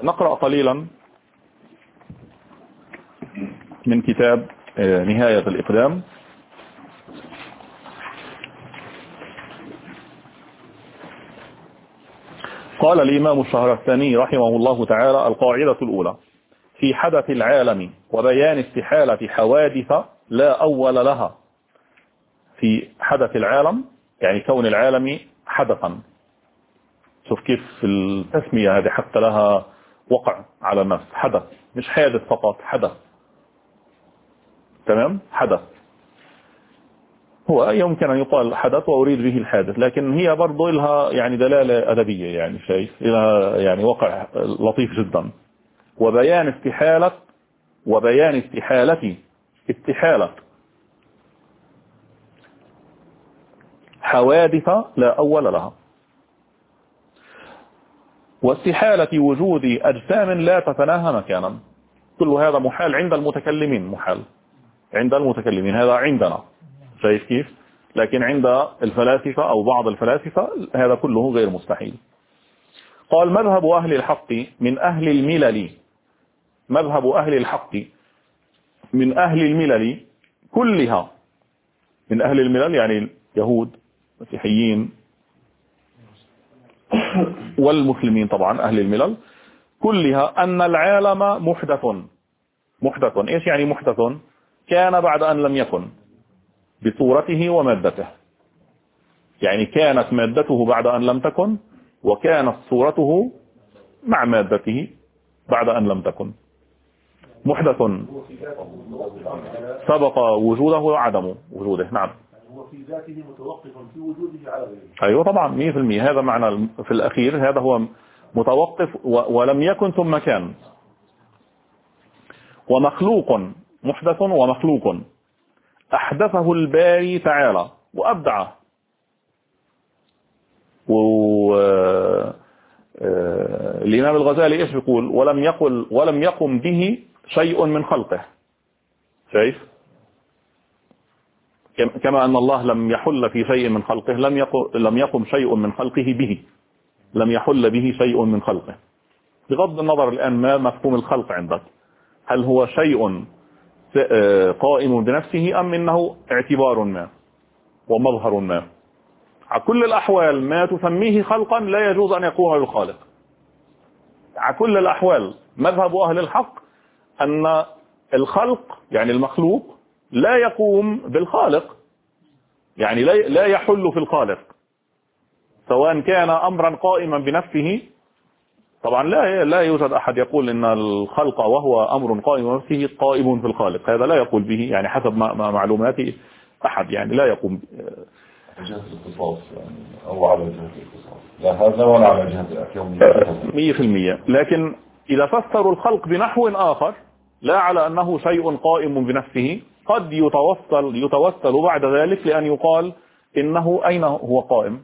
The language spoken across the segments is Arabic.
نقرأ قليلا من كتاب نهاية الإقدام. قال الإمام الشهرستاني رحمه الله تعالى: القاعدة الأولى في حدث العالم وبيان استحالة حوادث لا أول لها. في حدث العالم يعني كون العالم حدثا. شوف كيف التسمية هذه حتى لها وقع على النفس. حدث مش حادث فقط، حدث. تمام، حدث هو يمكن أن يقال حدث وأريد به الحادث، لكن هي برضو لها يعني دلالة أدبية، يعني شيء لها يعني وقع لطيف جدا. وبيان استحالة حوادث لا أول لها، واستحالة وجود أجسام لا تتناهى مكانا. كل هذا محال عند المتكلمين، محال عند المتكلمين، هذا عندنا شايف كيف، لكن عند الفلاسفة أو بعض الفلاسفة هذا كله غير مستحيل. قال: مذهب أهل الحق من أهل الملل، مذهب أهل الحق من أهل الملل كلها. من أهل الملل يعني اليهود، المسيحيين والمسلمين طبعا، أهل الملل كلها، أن العالم محدث. محدث إيش يعني محدث؟ كان بعد أن لم يكن، بصورته ومادته. يعني كانت مادته بعد أن لم تكن، وكانت صورته مع مادته بعد أن لم تكن. محدث سبق وجوده عدم وجوده. نعم، هو في ذاته متوقف في وجوده على غيره. أيوة طبعا 100%. هذا معنى في الأخير، هذا هو متوقف ولم يكن ثم كان. ومخلوق، محدث ومخلوق أحدثه الباري تعالى وأبدعه. الإمام الغزالي إيش يقول؟ ولم يقم به شيء من خلقه. شايف؟ كما أن الله لم يحل في شيء من خلقه، لم يقم شيء من خلقه به، لم يحل به شيء من خلقه. بغض النظر الآن ما مفهوم الخلق عندك، هل هو شيء قائم بنفسه أم إنه اعتبار ما ومظهر ما؟ على كل الأحوال ما تسميه خلقا لا يجوز أن يكون بالخالق. على كل الأحوال مذهب أهل الحق أن الخلق يعني المخلوق لا يقوم بالخالق، يعني لا يحل في الخالق، سواء كان أمرا قائما بنفسه. طبعا لا يوجد أحد يقول إن الخلق وهو أمر قائم بنفسه قائم في الخالق، هذا لا يقول به، يعني حسب ما معلوماتي أحد يعني لا يقوم جهة الاختصاص، يعني أو على جهة الاختصاص، لا هذا ولا على جهة الكونية 100%. لكن إذا فسروا الخلق بنحو آخر لا على أنه شيء قائم بنفسه، قد يتوسل بعد ذلك لأن يقال إنه أين هو قائم؟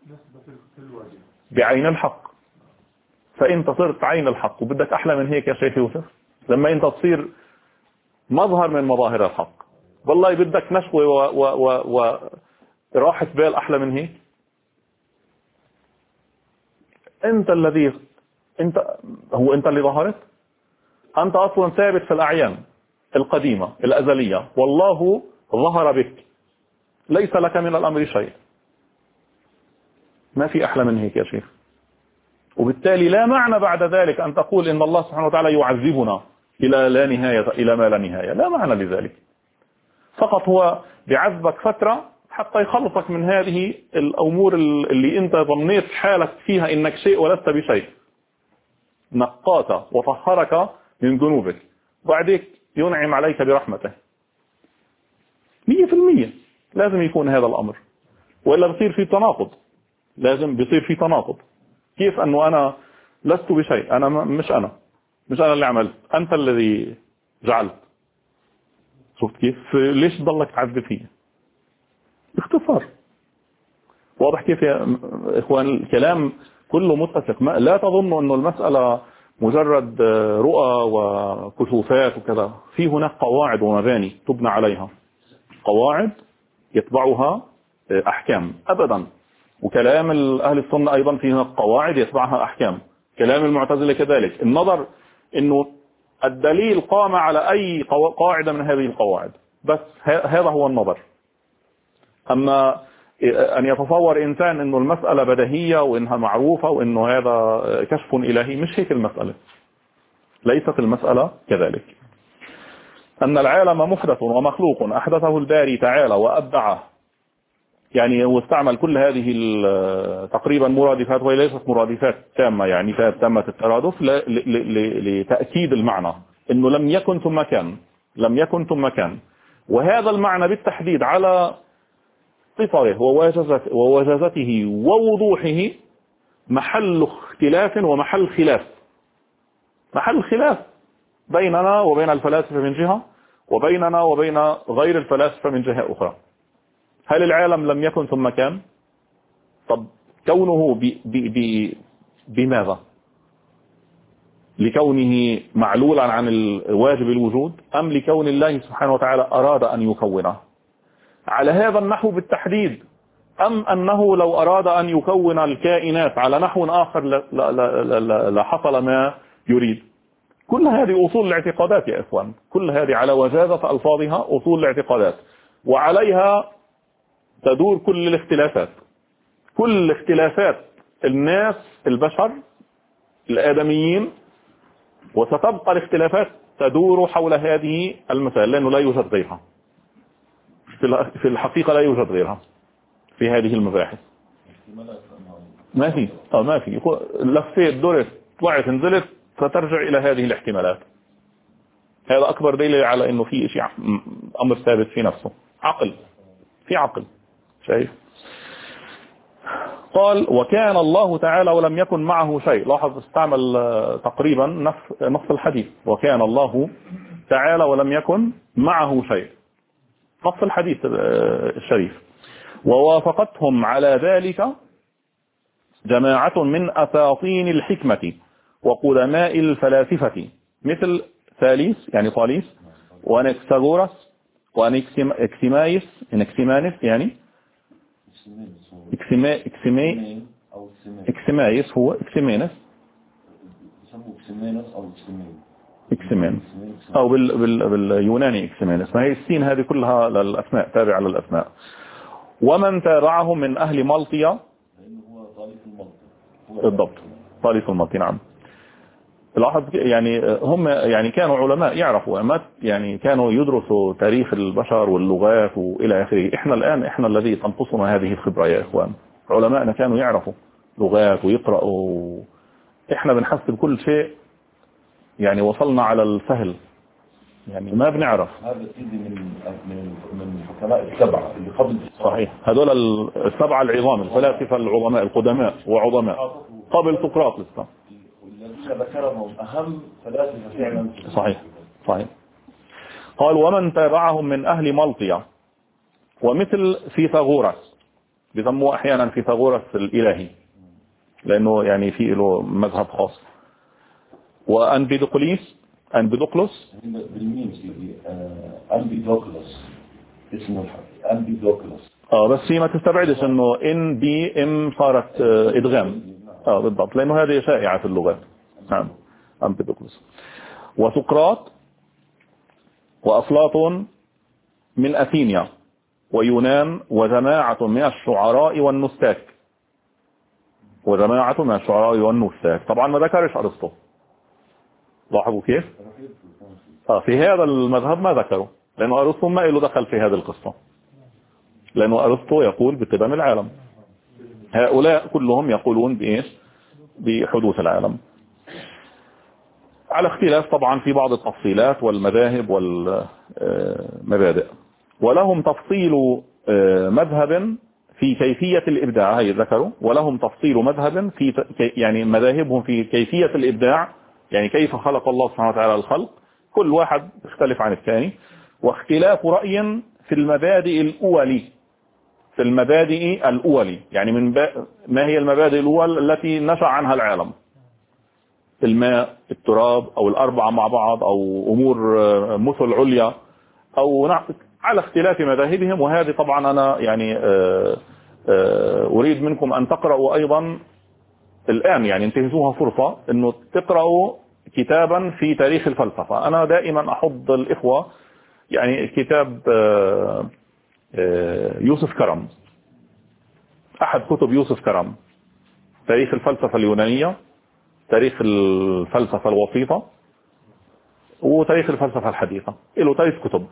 بعين الحق. فأنت صرت عين الحق، وبدك أحلى من هيك يا شيخ يوسف؟ لما أنت تصير مظهر من مظاهر الحق، والله بدك نشوة وراحة بال أحلى من هيك؟ أنت اللي ظهرت. أنت أصلا ثابت في الأعيان القديمة الأزلية، والله ظهر بك، ليس لك من الأمر شيء. ما في أحلى من هيك يا شيخ. وبالتالي لا معنى بعد ذلك أن تقول إن الله سبحانه وتعالى يعذبنا إلى لا نهاية، إلى ما لا نهاية. لا معنى لذلك، فقط هو بعذبك فترة حتى يخلصك من هذه الأمور اللي أنت ظنيت حالك فيها إنك شيء ولست بشيء. نقاك وطهرك من ذنوبك، وبعدك ينعم عليك برحمته. 100% لازم يكون هذا الأمر، وإلا بصير في تناقض. لازم بيصير في تناقض. كيف أنه أنا لست بشيء؟ أنا مش أنا اللي عملت، أنت الذي جعلت. شفت كيف؟ ليش تضلك تعذب فيه؟ باختصار واضح كيف يا إخوان؟ الكلام كله متفق. لا تظنوا أنه المسألة مجرد رؤى وكشوفات وكذا. في هناك قواعد ومباني تبنى عليها، قواعد يتبعها أحكام أبدا. وكلام أهل السنة أيضا فيها قواعد يتبعها أحكام. كلام المعتزلة كذلك. النظر انه الدليل قام على اي قاعدة من هذه القواعد، بس هذا هو النظر. اما ان يتصور انسان انه المسألة بديهية وانها معروفة وانه هذا كشف الهي، مش هيك المسألة، ليست المسألة كذلك. ان العالم محدث ومخلوق احدثه الباري تعالى وابدعه، يعني واستعمل كل هذه تقريبا مرادفات، وهي ليست مرادفات تامة يعني تامة الترادف، لتأكيد المعنى انه لم يكن ثم كان، لم يكن ثم كان. وهذا المعنى بالتحديد على قصره ووجازته ووضوحه محل اختلاف ومحل خلاف، محل خلاف بيننا وبين الفلاسفة من جهة، وبيننا وبين غير الفلاسفة من جهة أخرى. هل العالم لم يكن ثم كان؟ طب كونه بماذا؟ لكونه معلولا عن واجب الوجود، أم لكون الله سبحانه وتعالى أراد أن يكونه على هذا النحو بالتحديد، أم أنه لو أراد أن يكون الكائنات على نحو آخر لحصل ما يريد؟ كل هذه أصول الاعتقادات يا إخوان، كل هذه على وجازة ألفاظها أصول الاعتقادات، وعليها تدور كل الاختلافات، كل اختلافات الناس البشر الآدميين، وستبقى الاختلافات تدور حول هذه المسائل، لأنه لا يوجد غيرها في الحقيقة، لا يوجد غيرها في هذه المباحث. ما في ما في لفيت دورت طلعت نزلت فترجع إلى هذه الاحتمالات. هذا أكبر دليل على أنه في شيء أمر ثابت في نفسه، عقل، في عقل. شايف؟ قال وكان الله تعالى ولم يكن معه شيء. لاحظ استعمل تقريبا نص الحديث، وكان الله تعالى ولم يكن معه شيء، نص الحديث الشريف. ووافقتهم على ذلك جماعة من أساطين الحكمة وقدماء الفلاسفة مثل ثاليث يعني طاليس وانكساغورس وانكسيمايس يعني اكسيمايس هو اكسيمينس او باليوناني اكسيمينس، ما هي السين هذه كلها للاسماء، تابعة للاسماء. ومن تابعهم من اهل مالطيا، بالضبط طاليس المالطي، نعم. لاحظ يعني هم يعني كانوا علماء يعرفوا، يعني كانوا يدرسوا تاريخ البشر واللغات والى اخره. احنا الذي تنقصنا هذه الخبرة يا اخوان. علماءنا كانوا يعرفوا لغات ويقرأوا، احنا بنحسب كل شيء يعني وصلنا على السهل، يعني ما بنعرف. هذا سيدي من الحكماء السبعة اللي قبل. صحيح، هذول السبعة العظام، الفلاسفة العظماء القدماء وعظماء قبل سقراط لسه، والذين ذكرهم أهم فلاسفة فعلا. صحيح صحيح. قال ومن تابعهم من أهل مالطيا ومثل فيثاغورس، بيسموه أحيانا فيثاغورس الإلهي لأنه يعني في له مذهب خاص، وأنبيدوقلس بالميم سيدي أنبيدوقلس اسمه أنبيدوقلس. بس هي ما تستبعدش انه ان بي ام صارت ادغام. بالضبط، لانه هذه شائعة في اللغات. نعم أمبيدوكلس. وسقراط وأفلاطون من أثينيا ويونان، وجماعة من الشعراء والنساك، طبعا ما ذكرش أرسطو. لاحظوا كيف؟ في هذا المذهب ما ذكروا، لأنه أرسطو ما له دخل في هذه القصة، لأنه أرسطو يقول بقدم العالم، هؤلاء كلهم يقولون بإيش؟ بحدوث العالم، على اختلاف طبعا في بعض التفصيلات والمذاهب والمبادئ. ولهم تفصيل مذهب في كيفية الإبداع، هي ذكروا، ولهم تفصيل مذهب في يعني مذاهبهم في كيفية الإبداع، يعني كيف خلق الله سبحانه وتعالى الخلق، كل واحد يختلف عن الثاني. واختلاف رأي في المبادئ الأولي، يعني ما هي المبادئ الأول التي نشأ عنها العالم، الماء، التراب، أو الأربعة مع بعض، أو أمور مثل عليا، أو على اختلاف مذاهبهم. وهذه طبعا أنا يعني أريد منكم أن تقرأوا أيضا الآن يعني انتهزوها فرصة انه تقرأوا كتابا في تاريخ الفلسفة. انا دائما احض الاخوة يعني كتاب يوسف كرم، احد كتب يوسف كرم، تاريخ الفلسفة اليونانية، تاريخ الفلسفة الوسيطة، وتاريخ الفلسفة الحديثة. له 3 كتب.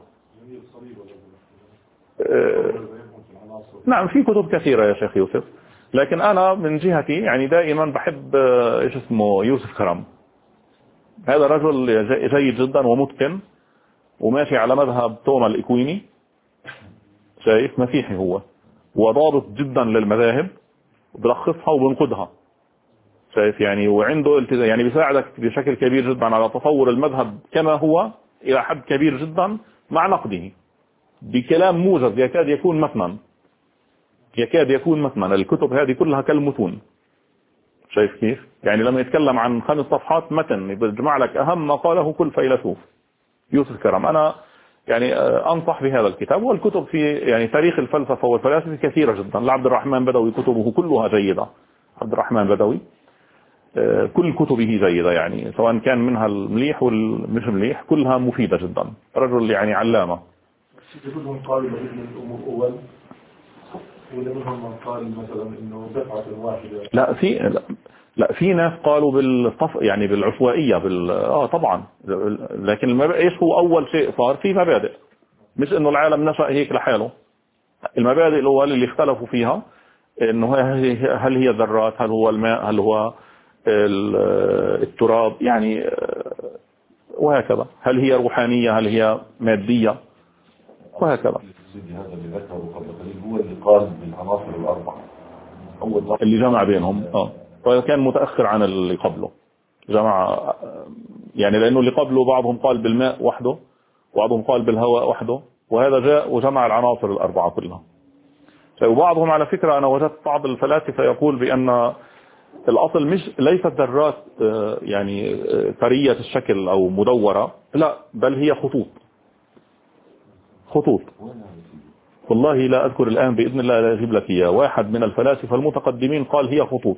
نعم في كتب كثيرة يا شيخ يوسف، لكن أنا من جهتي يعني دائما بحب إيش اسمه يوسف كرم. هذا رجل جيد جدا ومتقن وماشي على مذهب توما الإكويني، شايف، مسيحي هو، وضابط جدا للمذاهب وبلخصها وبنقدها، شايف يعني، وعنده التزام يعني بيساعدك بشكل كبير جدا على تصور المذهب كما هو إلى حد كبير جدا مع نقده بكلام موجز يكاد يكون متنا، يكاد يكون متنا. الكتب هذه كلها كالمتون، شايف كيف يعني، لما يتكلم عن 5 صفحات متن يجمع لك أهم ما قاله كل فيلسوف. يوسف كرم أنا يعني أنصح بهذا الكتاب. والكتب في يعني تاريخ الفلسفة والفلاسفة كثيرة جدا. لعبد الرحمن بدوي كتبه كلها جيدة. عبد الرحمن بدوي كل كتبه جيدة يعني، سواء كان منها المليح والمش مليح كلها مفيدة جدا. رجل يعني علامة. كلهم قالوا بإذن الأمور أول، ولمنهم من قال مثلا إنه دفعة واحدة. لا في ناس قالوا يعني بالعشوائية طبعا، لكن ايش هو اول شيء صار في مبادئ، مش انه العالم نشأ هيك لحاله. المبادئ الاول اللي اختلفوا فيها انه هل هي ذرات، هل هو الماء، هل هو التراب يعني، وهكذا، هل هي روحانية، هل هي مادية، وهكذا. هذا اللي ذكره قبل قليل هو اللي قال بالعناصر الأربعة، اللي جمع بينهم وكان متأخر عن اللي قبله جمع يعني، لأنه اللي قبله بعضهم قال بالماء وحده، وبعضهم قال بالهواء وحده، وهذا جاء وجمع العناصر الأربعة كلها. وبعضهم على فكرة أنا وجدت بعض الفلاسفة يقول بأن الأصل ليست ذرات يعني ثرية الشكل أو مدورة، لا بل هي خطوط. والله لا أذكر الآن، بإذن الله لا أجيب لك إياه. واحد من الفلاسفة المتقدمين قال هي خطوط،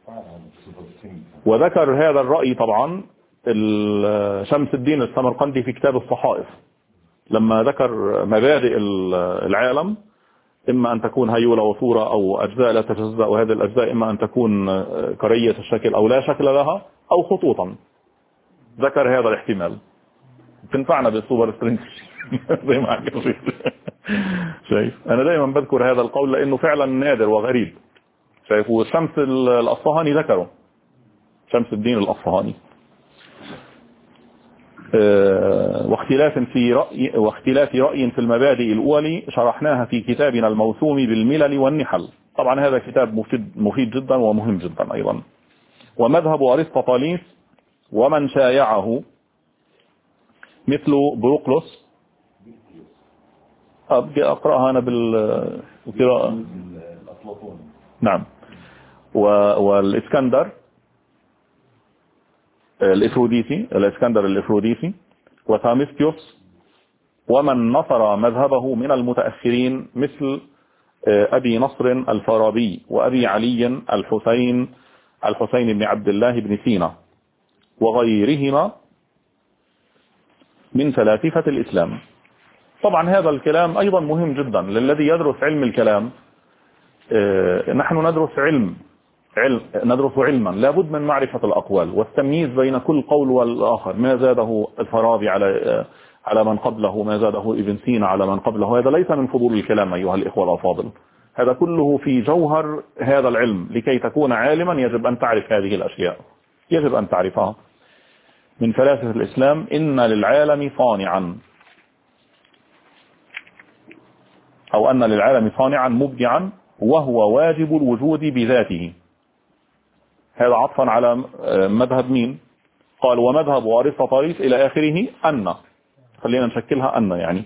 وذكر هذا الرأي طبعا شمس الدين السمرقندي في كتاب الصحائف، لما ذكر مبادئ العالم، إما أن تكون هيولة وصورة أو أجزاء لا تتجزأ، وهذه الأجزاء إما أن تكون كرية الشكل أو لا شكل لها أو خطوطا. ذكر هذا الاحتمال. تنفعنا بالسوبر سترينج زي ما عكس. شايف أنا دائما بذكر هذا القول لأنه فعلا نادر وغريب. شايف وشمس الأصفهاني ذكره، شمس الدين الأصفهاني. واختلاف رأي في المبادئ الأولى شرحناها في كتابنا الموسوم بالملل والنحل. طبعا هذا كتاب مفيد جدا ومهم جدا أيضا. ومذهب أرسطاطاليس ومن شايعه مثل بروقلوس، أبقى أقرأها أنا بالقراءة. نعم. والإسكندر الإسكندر الإفروديسي، وثامستيوس، ومن نصر مذهبه من المتأخرين مثل أبي نصر الفارابي، وأبي علي الحسين بن عبد الله بن سينا، وغيرهما من فلاسفة الإسلام. طبعا هذا الكلام أيضا مهم جدا للذي يدرس علم الكلام. نحن ندرس علما لابد من معرفة الأقوال والتمييز بين كل قول والآخر، ما زاده الفارابي على من قبله، ما زاده ابن سينا على من قبله. هذا ليس من فضول الكلام أيها الإخوة الأفاضل، هذا كله في جوهر هذا العلم. لكي تكون عالما يجب أن تعرف هذه الأشياء، يجب أن تعرفها. من فلاسفة الإسلام إن للعالم صانعا، أو أن للعالم صانعا مبدعا وهو واجب الوجود بذاته. هذا عطفا على مذهب مين؟ قال ومذهب أرسطاطاليس إلى آخره أن، خلينا نشكلها أن يعني،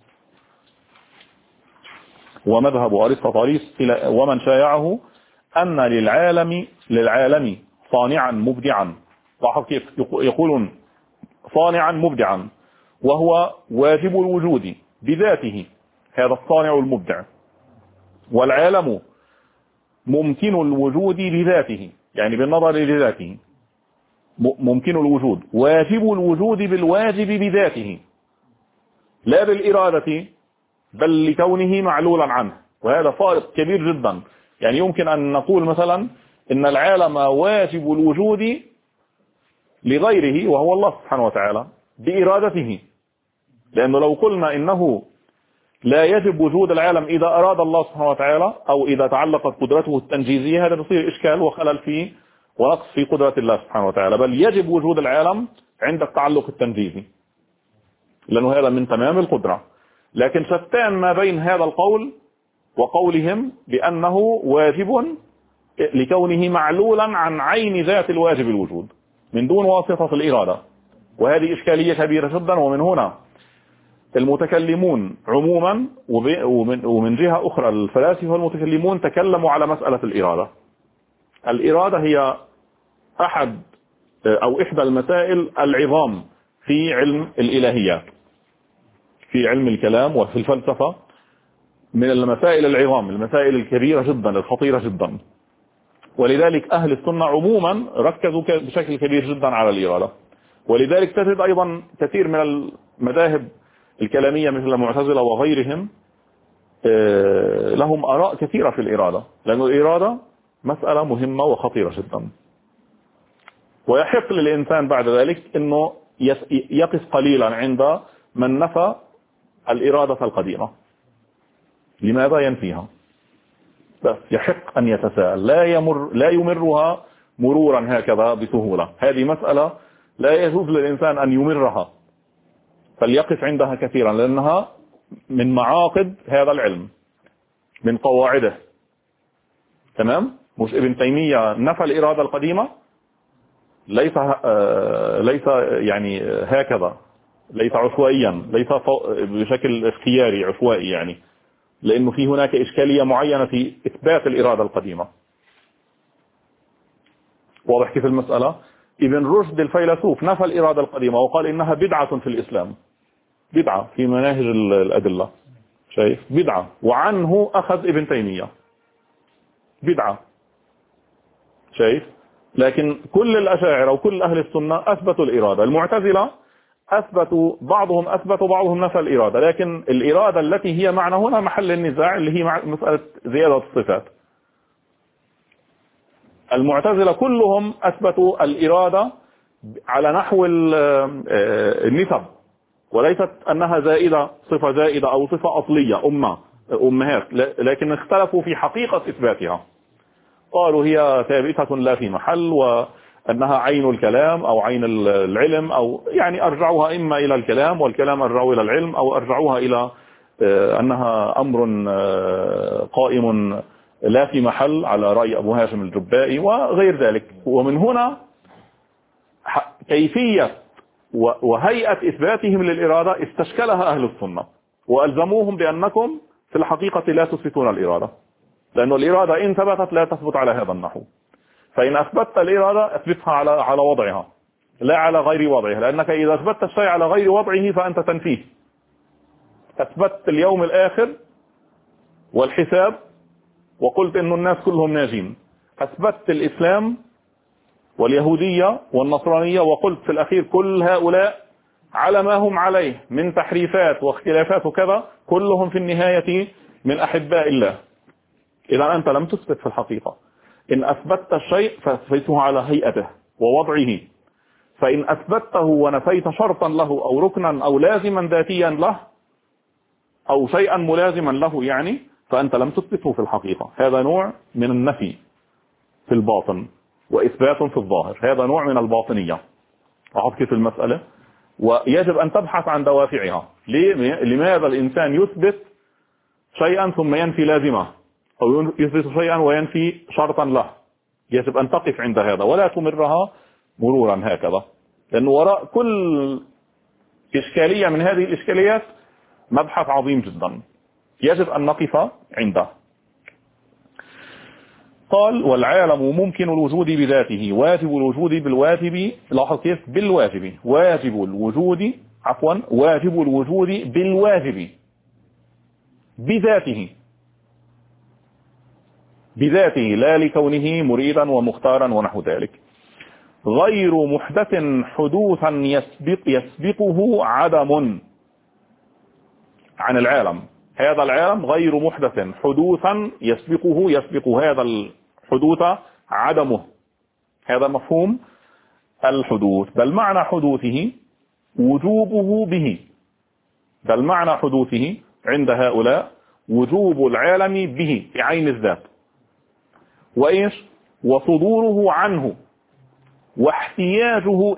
ومذهب أرسطاطاليس ومن شايعه أن للعالم صانعا مبدعا. لاحظ كيف يقولون صانعا مبدعا وهو واجب الوجود بذاته، هذا الصانع المبدع، والعالم ممكن الوجود بذاته، يعني بالنظر لذاته ممكن الوجود، واجب الوجود بالواجب بذاته لا بالإرادة بل لكونه معلولا عنه، وهذا فارق كبير جدا. يعني يمكن أن نقول مثلا إن العالم واجب الوجود لغيره وهو الله سبحانه وتعالى بإرادته، لأنه لو قلنا إنه لا يجب وجود العالم إذا أراد الله سبحانه وتعالى أو إذا تعلقت قدرته التنجيزية، هذا يصير إشكال وخلل فيه ونقص في قدرة الله سبحانه وتعالى، بل يجب وجود العالم عند التعلق التنجيزي لأنه هذا من تمام القدرة. لكن شتان ما بين هذا القول وقولهم بأنه واجب لكونه معلولا عن عين ذات الواجب الوجود من دون واسطة الإرادة، وهذه إشكالية كبيرة جدا. ومن هنا المتكلمون عموما ومن جهة أخرى الفلاسفة والمتكلمون تكلموا على مسألة الإرادة. الإرادة هي أحد أو إحدى المسائل العظام في علم الإلهيات، في علم الكلام وفي الفلسفة، من المسائل العظام، المسائل الكبيرة جدا الخطيرة جدا. ولذلك أهل السنة عموما ركزوا بشكل كبير جدا على الإرادة. ولذلك تجد أيضا كثير من المذاهب الكلامية مثل المعتزلة وغيرهم لهم آراء كثيرة في الإرادة، لأن الإرادة مسألة مهمة وخطيرة جدا. ويحق للإنسان بعد ذلك أنه يقف قليلا عند من نفى الإرادة القديمة. لماذا ينفيها؟ بس يحق أن يتساءل، لا يمرها مرورا هكذا بسهولة. هذه مسألة لا يجوز للإنسان أن يمرها، فليقف عندها كثيرا، لأنها من معاقد هذا العلم، من قواعده. تمام؟ مش ابن تيمية نفى الإرادة القديمة ليس يعني هكذا، ليس عشوائيا، ليس بشكل اختياري عشوائي، يعني لأنه في هناك إشكالية معينة في إثبات الإرادة القديمة. واضح كيف المسألة؟ ابن رشد الفيلسوف نفى الإرادة القديمة وقال إنها بدعة في الإسلام، بدعة في مناهج الأدلة، شايف؟ بدعة، وعنه أخذ ابن تيمية بدعة، شايف؟ لكن كل الأشاعرة وكل أهل السنة أثبتوا الإرادة. المعتزلة بعضهم أثبتوا بعضهم نفى الإرادة، لكن الإرادة التي هي معنا هنا محل النزاع اللي هي مسألة زيادة الصفات. المعتزلة كلهم أثبتوا الإرادة على نحو النسب، وليست أنها زائدة، صفة زائدة أو صفة أصلية أمهات، لكن اختلفوا في حقيقة إثباتها. قالوا هي ثابتة لا في محل، وأنها عين الكلام أو عين العلم، أو يعني أرجعوها إما إلى الكلام والكلام أرجعوا إلى العلم، أو أرجعوها إلى أنها أمر قائم لا في محل على رأي أبو هاشم الجبائي وغير ذلك. ومن هنا كيفية وهيئة إثباتهم للإرادة استشكلها أهل السنة، وألزموهم بأنكم في الحقيقة لا تثبتون الإرادة، لأن الإرادة إن ثبتت لا تثبت على هذا النحو. فإن أثبتت الإرادة أثبتها على وضعها لا على غير وضعها، لأنك إذا أثبتت الشيء على غير وضعه فأنت تنفيه. أثبتت اليوم الآخر والحساب وقلت إن الناس كلهم ناجين، أثبتت الإسلام واليهودية والنصرانية وقلت في الأخير كل هؤلاء على ما هم عليه من تحريفات واختلافات وكذا، كلهم في النهاية من أحباء الله. إذا أنت لم تثبت في الحقيقة. إن أثبتت الشيء فأثبته على هيئته ووضعه، فإن أثبته ونفيت شرطا له أو ركنا أو لازما ذاتيا له أو شيئا ملازما له يعني، فأنت لم تثبته في الحقيقة. هذا نوع من النفي في الباطن وإثبات في الظاهر، هذا نوع من الباطنية. أعطيك كيف المسألة، ويجب أن تبحث عن دوافعها. لماذا الإنسان يثبت شيئا ثم ينفي لازمه، أو يثبت شيئا وينفي شرطا له؟ يجب أن تقف عند هذا ولا تمرها مرورا هكذا، لأن وراء كل إشكالية من هذه الإشكاليات مبحث عظيم جدا يجب أن نقف عنده. قال والعالم ممكن الوجود بذاته، واجب الوجود بالواجب. لاحظ كيف بالواجب، واجب الوجود واجب الوجود بالواجب بذاته. بذاته لا لكونه مريدا ومختارا ونحو ذلك. غير محدث حدوثا يسبقه عدم عن العالم. هذا العالم غير محدث حدوثا يسبق هذا الحدوث عدمه. هذا مفهوم الحدوث. بل معنى حدوثه وجوبه به. بل معنى حدوثه عند هؤلاء وجوب العالم به بعين الذات، وإيش؟ وصدوره عنه واحتياجه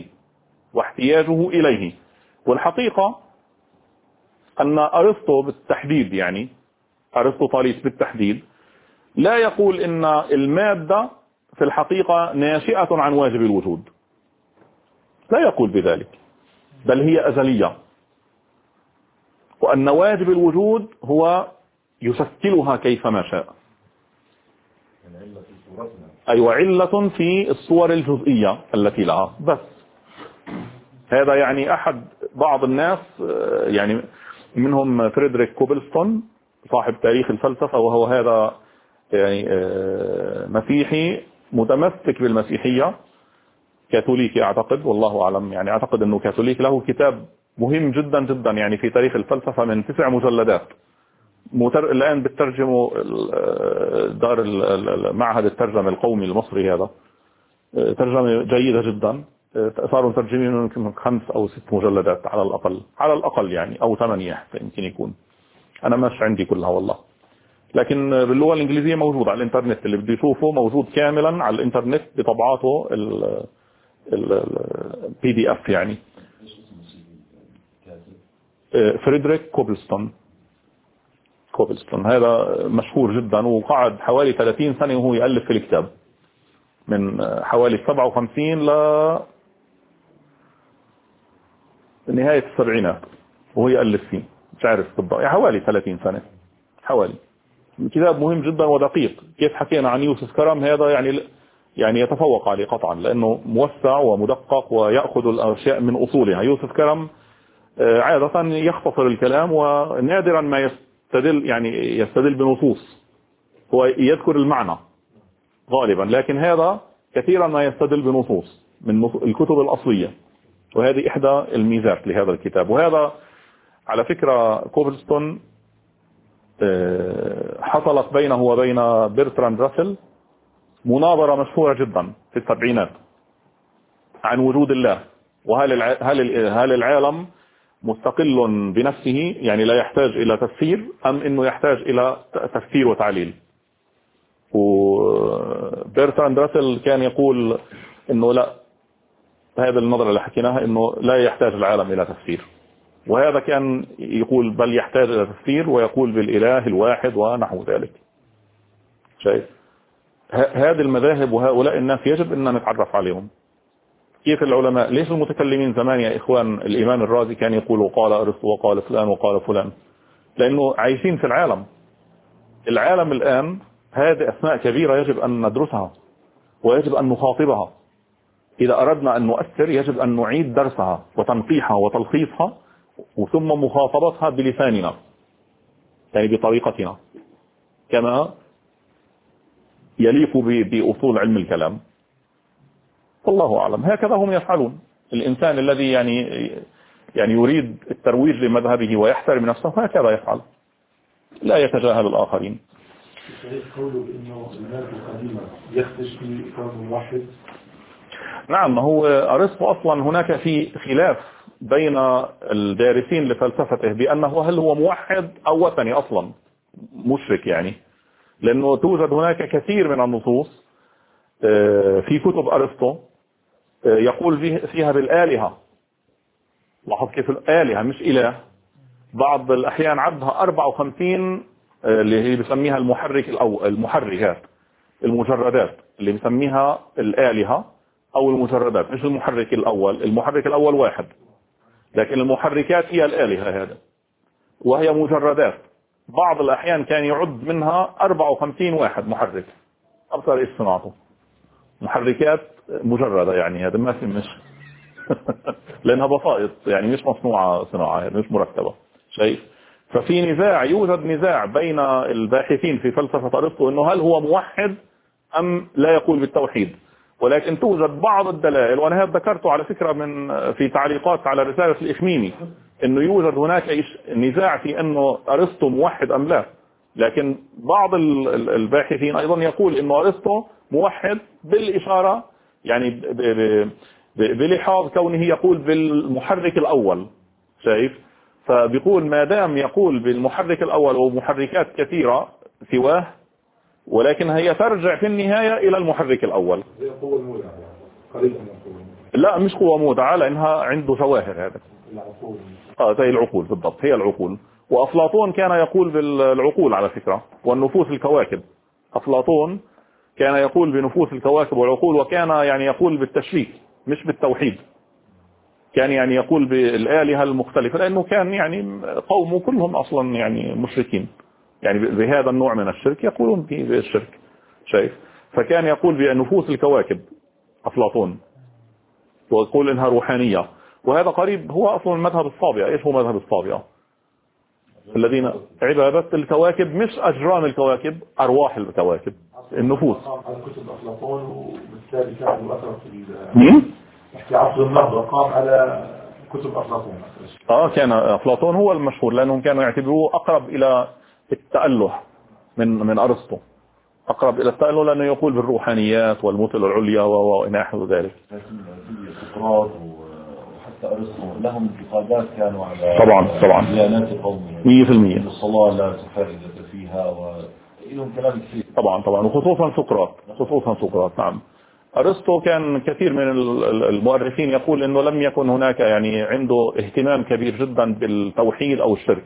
إليه. والحقيقة أن أرسطو بالتحديد، يعني أرسطوطاليس بالتحديد، لا يقول إن المادة في الحقيقة ناشئة عن واجب الوجود، لا يقول بذلك، بل هي أزلية، وأن واجب الوجود هو يشكلها كيفما شاء. أيوة، علة في الصور الجزئية التي لها بس. هذا يعني بعض الناس، يعني منهم فريدريك كوبلستون صاحب تاريخ الفلسفة، وهو هذا يعني مسيحي متمسك بالمسيحية، كاثوليكي أعتقد، والله أعلم، يعني أعتقد أنه كاثوليك. له كتاب مهم جدا جدا يعني في تاريخ الفلسفة من 9 مجلدات، الآن بترجمه دار معهد الترجمة القومي المصري. هذا ترجمة جيدة جدا، صاروا مترجمين يمكن 5 أو 6 مجلدات على الأقل يعني، أو 8 يمكن يكون. أنا مش عندي كلها والله، لكن باللغة الإنجليزية موجود على الإنترنت، اللي بده يشوفه موجود كاملا على الإنترنت بطبعاته PDF يعني. فريدريك كوبلستون هذا مشهور جدا، وقعد حوالي 30 سنة وهو يألف في الكتاب، من حوالي 57 لنهاية السبعينات وهو يألف فيه، مش عارف بالضبط، يعني حوالي 30 سنة حوالي. كتاب مهم جدا ودقيق. كيف حكينا عن يوسف كرم، هذا يعني يتفوق عليه قطعا، لأنه موسع ومدقق ويأخذ الأشياء من أصولها. يوسف كرم عادة يختصر الكلام، ونادرا ما يستدل بنصوص، هو يذكر المعنى غالبا، لكن هذا كثيرا ما يستدل بنصوص من الكتب الأصلية، وهذه إحدى الميزات لهذا الكتاب. وهذا على فكرة كوبلستون حصلت بينه وبين برتراند راسل مناظرة مشهورة جدا في السبعينات عن وجود الله، وهل العالم مستقل بنفسه، يعني لا يحتاج إلى تفسير، أم إنه يحتاج إلى تفسير وتعليل. وبرتراند راسل كان يقول إنه لا، هذا النظرة اللي حكيناها، إنه لا يحتاج العالم إلى تفسير، وهذا كان يقول بل يحتاج إلى تفسير، ويقول بالإله الواحد ونحو ذلك. شايف هذه المذاهب وهؤلاء الناس يجب أن نتعرف عليهم. كيف العلماء، ليش المتكلمين زمان يا إخوان، الإمام الرازي كان يقول قال أرسطو وقال فلان وقال فلان، لأنه عايشين في العالم الآن. هذه أسماء كبيرة يجب أن ندرسها ويجب أن نخاطبها. إذا أردنا أن نؤثر يجب أن نعيد درسها وتنقيحها وتلخيصها، وثم مخاطبتها بلساننا، يعني بطريقتنا كما يليق بأصول علم الكلام. والله أعلم، هكذا هم يفعلون. الإنسان الذي يعني يريد الترويج لمذهبه ويحترم نفسه هكذا يفعل، لا يتجاهل الآخرين. قوله إنه المادة قديمة يختش في كون واحد. نعم، هو أرسطو أصلا هناك في خلاف بين الدارسين لفلسفته بأنه هل هو موحد أو وثني أصلا مشرك، يعني لأنه توجد هناك كثير من النصوص في كتب أرسطو يقول فيها بالآلهة. لاحظ كيف الآلهة مش إله. بعض الأحيان عدها 54 اللي هي بسميها المحركات، المجردات اللي بسميها الآلهة أو المجردات، مش المحرك الأول. المحرك الأول واحد، لكن المحركات هي الآلهة هذا، وهي مجردات. بعض الأحيان كان يعد منها 54 واحد محرك، أبصر إيش صناعته، محركات مجردة، يعني هذا ما في مش لأنها بسائط، يعني مش مصنوعة صناعة، يعني مش مركبة. شايف ففي نزاع، يوجد نزاع بين الباحثين في فلسفة أرسطو أنه هل هو موحد أم لا يقول بالتوحيد. ولكن توجد بعض الدلائل، وأنا هذا ذكرته على فكرة في تعليقات على رسالة الإخميني، أنه يوجد هناك نزاع في أنه أرسطو موحد أم لا. لكن بعض الباحثين أيضا يقول أنه أرسطو موحد بالإشارة، يعني بلحاظ كونه يقول بالمحرك الأول. شايف؟ فبيقول ما دام يقول بالمحرك الأول ومحركات كثيرة سواه، ولكن هي ترجع في النهاية إلى المحرك الأول. زي قوة المولع قريبا من قوة. لا مش قوة مودعة، لأنها عنده ظواهر هذا. العقول. زي العقول بالضبط، هي العقول. وأفلاطون كان يقول بالعقول على فكرة، والنفوس الكواكب. أفلاطون كان يقول بنفوس الكواكب والعقول، وكان يعني يقول بالتشريك مش بالتوحيد. كان يعني يقول بالآلهة المختلفة، لأنه كان يعني قومه كلهم أصلا يعني مشركين، يعني بهذا النوع من الشرك يقولون بالشرك. شايف؟ فكان يقول بنفوس الكواكب أفلاطون، ويقول إنها روحانية. وهذا قريب، هو أصلا المذهب الصابئة. إيش هو مذهب الصابئة؟ الذين عبادة الكواكب، مش أجرام الكواكب، أرواح الكواكب، النفوس. على كتب أفلاطون، وبالتالي كان مؤثر في عصر النهضة، قام على كتب أفلاطون. كان أفلاطون هو المشهور، لأنهم كانوا يعتبروه أقرب إلى التأله من أرسطو، أقرب إلى التأله، لأنه يقول بالروحانيات والمثل العليا ونحو ذلك. سقراط وحتى أرسطو لهم انتقادات كانوا على طبعا ديانات قومهم 100%. الصلاة لا فائدة فيها، ولهم كلام كثير. طبعا وخصوصا سقراط. نعم. أرسطو كان كثير من المؤرخين يقول إنه لم يكن هناك يعني عنده اهتمام كبير جدا بالتوحيد أو الشرك.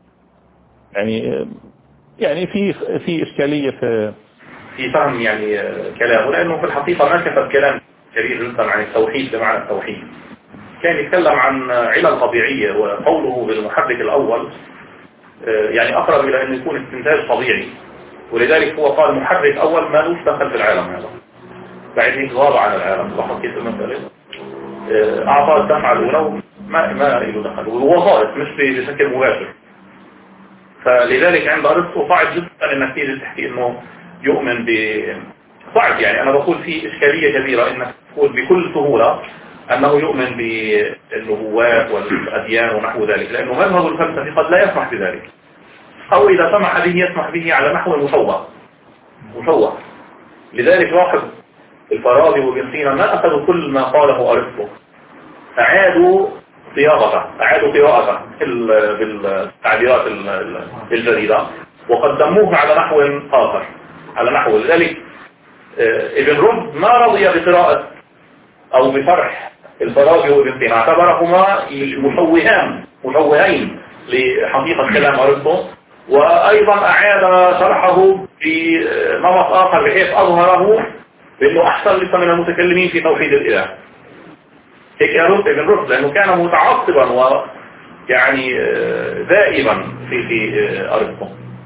يعني في إشكالية في فهم يعني كلامه، لأنه في الحقيقة ما كتب كلام كبير جدا عن التوحيد بمعنى التوحيد. كان يتكلم عن علل طبيعية، وقوله بالمحرك الأول يعني أقرب إلى أن يكون استنتاج طبيعي، ولذلك هو قال محرك أول ما لوش دخل في العالم هذا، بعد هيك غاب عن العالم. لاحظ كيف المسألة؟ أعطى الدفعة الأولى ما له دخل، والوظائف مش بشكل مباشر. فلذلك عند أرسطو صعب جدا انك تيجي تحكي انه يؤمن صعب، يعني انا بقول في اشكالية كبيرة انك تقول بكل سهولة انه يؤمن بالنبوات والاديان ونحو ذلك، لانه مذهب الفلسفي قد لا يسمح بذلك، او اذا سمح به يسمح به على نحو مشوه. لذلك لاحظ الفارابي وابن سينا ما اخذوا كل ما قاله أرسطو، اعادوا صياغته، اعادوا قراءته بالتعبيرات الجديدة، وقدموه على نحو آخر، على نحو. لذلك ابن رشد ما رضي بقراءة او بشرح الفارابي وابن سينا، اعتبرهما مشوهين لحقيقة كلام أرسطو، وايضا اعاد شرحه بنمط اخر بحيث اظهره بانه احسن لسه من المتكلمين في توحيد الاله. هيك ابن رشد لانه كان متعصبا ويعني ذائبا في أرسطو.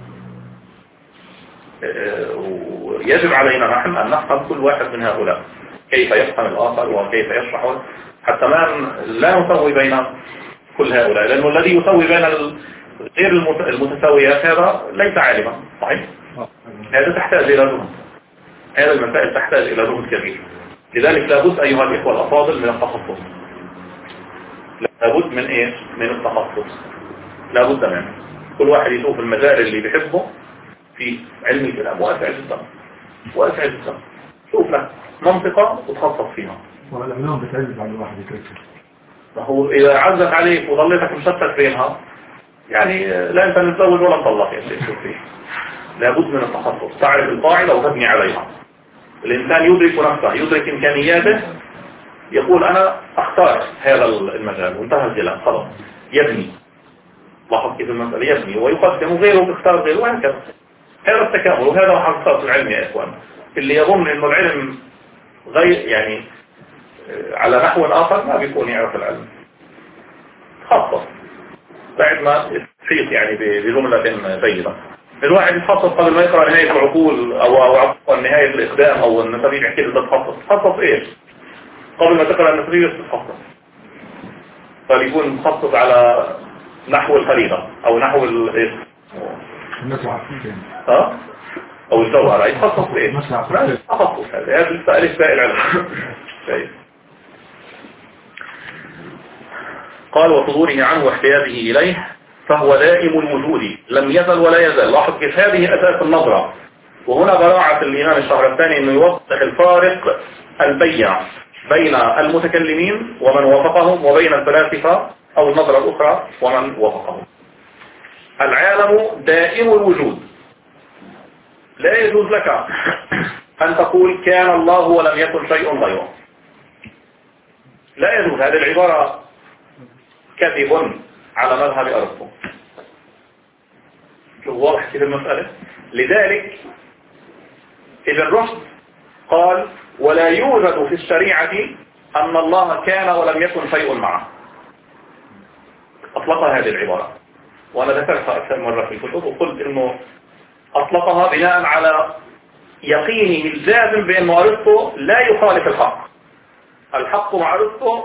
ويجب علينا نحن ان نفهم كل واحد من هؤلاء كيف يفهم الاخر وكيف يشرحه، حتى لا نسوي بين كل هؤلاء، لانه الذي يسوي بين غير المتساويات هذا ليس عالما. صحيح؟ هذا تحتاج الى جهد، هذه المسائل تحتاج الى جهد كبير. لذلك لابد ايها الاخوه الافاضل من التخصص. لابد من ايش؟ من التخصص، لابد منه. كل واحد يشوف المجال اللي بيحبه في علم الكلام، واسع جدا، شوف لك منطقة وتخصص فيها. والعلوم بتعزز على الواحد يكفي. هو إذا عزت عليك وظلتك مشتت بينها، يعني لا أنت نتزوج ولا نطلق يا شيخ. شوف فيه لابد من التخصص، تعرف القاعدة وتبني عليها. الإنسان يدرك نفسه، يدرك إمكانياته، يقول أنا أختار هذا المجال وانتهى الكلام، خلاص يبني. لاحظ كيف المسألة، يبني ويقدم غيره بيختار غيره، وهكذا. هذا التكامل، وهذا حقيقة العلم يا إخوان. اللي يظن إنه العلم غير يعني على نحو آخر ما بيكون يعرف العلم. خاصة بعد ما تحيط يعني بجملة جيدة. الواحد يتخصص قبل ما يقرأ نهاية العقول أو نهاية الإقدام أو النتابيع، يحكي له تتخصص إيش؟ قبل ما تقرأ النتابيع تتخصص، فليكون متخصص على نحو الخريطة أو نحو أو الجوهر يتخصص بإيه؟ لا تخصص هذا السؤال باقي العلم. قال وصدوره عنه واحتياجه إليه فهو دائم الوجود لم يزل ولا يزال. لاحظ كيف هذه أساس النظرة. وهنا براعة الإمام الشهرستاني أنه يوضح الفارق البيع بين المتكلمين ومن وافقهم وبين الفلاسفة أو النظرة الأخرى ومن وافقهم. العالم دائم الوجود، لا يجوز لك أن تقول كان الله ولم يكن شيء غيره، لا يجوز. هذه العبارة كذب على مذهب أرسطو. شوف واضح كده المسألة. لذلك ابن رشد قال ولا يوجد في الشريعة أن الله كان ولم يكن شيء معه. أطلق هذه العبارة وأنا ذكرتها أكثر مرة في الكتب وقلت إنه أطلقها بناء على يقينه الجازم بأن أرسطو لا يخالف الحق. الحق مع أرسطو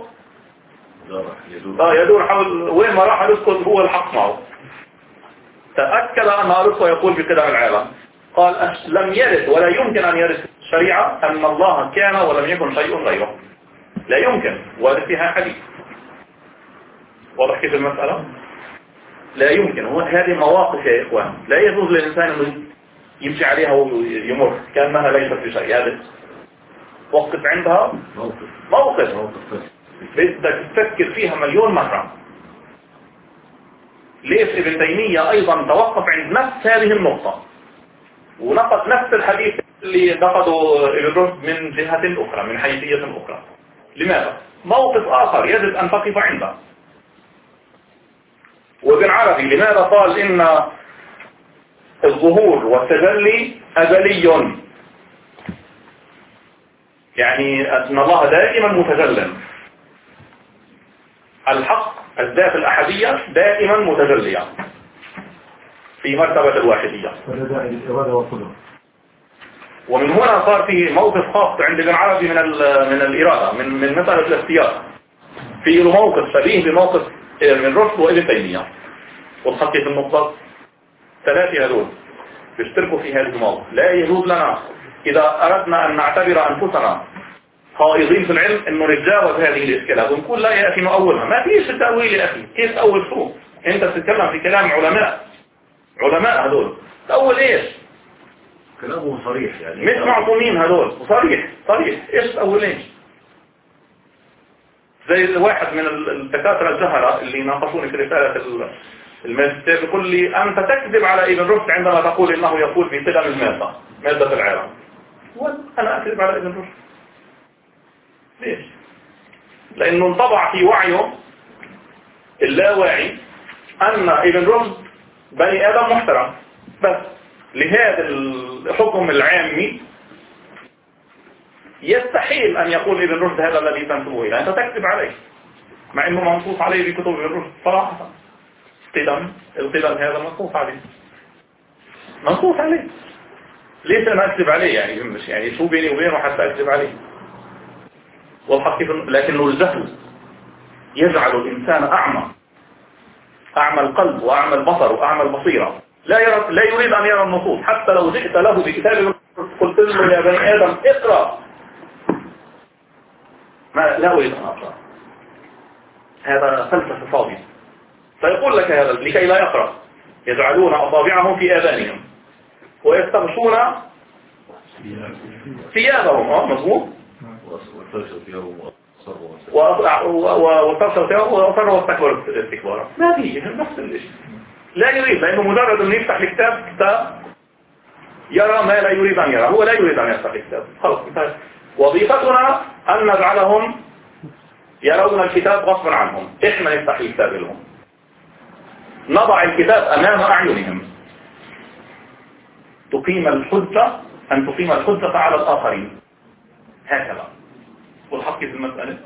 يدور حول وين ما راح أرسطو هو الحق معه. تأكد أن أرسطو يقول بقدم العالم. قال لم يرد ولا يمكن أن يرد الشريعة أن الله كان ولم يكن شيء غيره، لا يمكن. وهذا فيها حديث واضح كيف المسألة. لا يمكن. هذه مواقف يا إخوان لا يجوز للإنسان أنه يمشي عليها ويمر كأنها ليست بشيء. هذا وقف عندها موقف بدك تفكر فيها مليون مرة. ليش ابن تيمية أيضا توقف عند نفس هذه النقطة ونقض نفس الحديث اللي نقضه ابن رشد من جهة أخرى من حيثية أخرى؟ لماذا؟ موقف آخر يجب أن تقف عنده. وابن عربي لماذا قال إن الظهور والتجلي أزلي؟ يعني أن الله دائما متجلى. الحق الذات الأحدية دائما متجلية في مرتبة الواحدية. ومن هنا صار في موقف خاص عند ابن عربي من الإرادة من مسألة الاختيار. في موقف شبيه بموقف من رشد وابن تيمية. والحقيقة في النقطة ثلاثة هذول بيشتركوا في هذه الموضوع. لا يجوز لنا إذا أردنا أن نعتبر أنفسنا خائضين في العلم أنه نتجاوز هذه الإشكالات ونقول لا يا أخي نؤولها. ما فيش التأويل يا أخي. كيف تأول شو؟ أنت بتتكلم في كلام علماء هذول. تأول إيش؟ كلامه صريح يعني مش معصومين هذول. صريح إيش تأول إيش؟ زي واحد من الدكاترة الجهرة اللي ناقشوني في رسالة الماجستير يقول لي أنت تكذب على ابن رشد عندما تقول إنه يقول في قدم مادة العالم. وأنا أكذب على ابن رشد. ليش؟ لأنه انطبع في وعيه اللاواعي أن ابن رشد بني آدم محترم. بس لهذا الحكم العامي يستحيل أن يقول ابن رشد هذا الذي تنسبه إليه. أنت تكذب عليه مع أنه منصوص عليه في كتب ابن رشد صراحة. القدم هذا منصوص عليه. ليش أنا أكذب عليه يعني؟ مش يعني شو بيني وبينه حتى أكذب عليه. والحقيقة لكنه الجهل يجعل الإنسان أعمى القلب وأعمى البصر وأعمى البصيرة. لا يريد أن يرى النصوص. حتى لو جئت له بكتاب قلت له يا بني آدم اقرأ، لا أريد أن أقرأ. هذا فلسفة فاضية. فيقول لك هذا لكي لا يقرأ. يجعلون أصابعهم في آذانهم ويستغشون ثيابهم. مظبوط. وترشوا ثيابهم وأصروا واستكبروا استكبارا. ما فيه نفس الشيء. لا يريد، لأنه مجرد أن يفتح الكتاب يرى ما لا يريد أن يرى. هو لا يريد أن يفتح الكتاب. خلاص. وظيفتنا أن نجعلهم يرون الكتاب غصبا عنهم. إحنا نفتح الكتاب لهم، نضع الكتاب أمام أعينهم. أن تقيم الحجة على الآخرين. هكذا. والحق في المسألة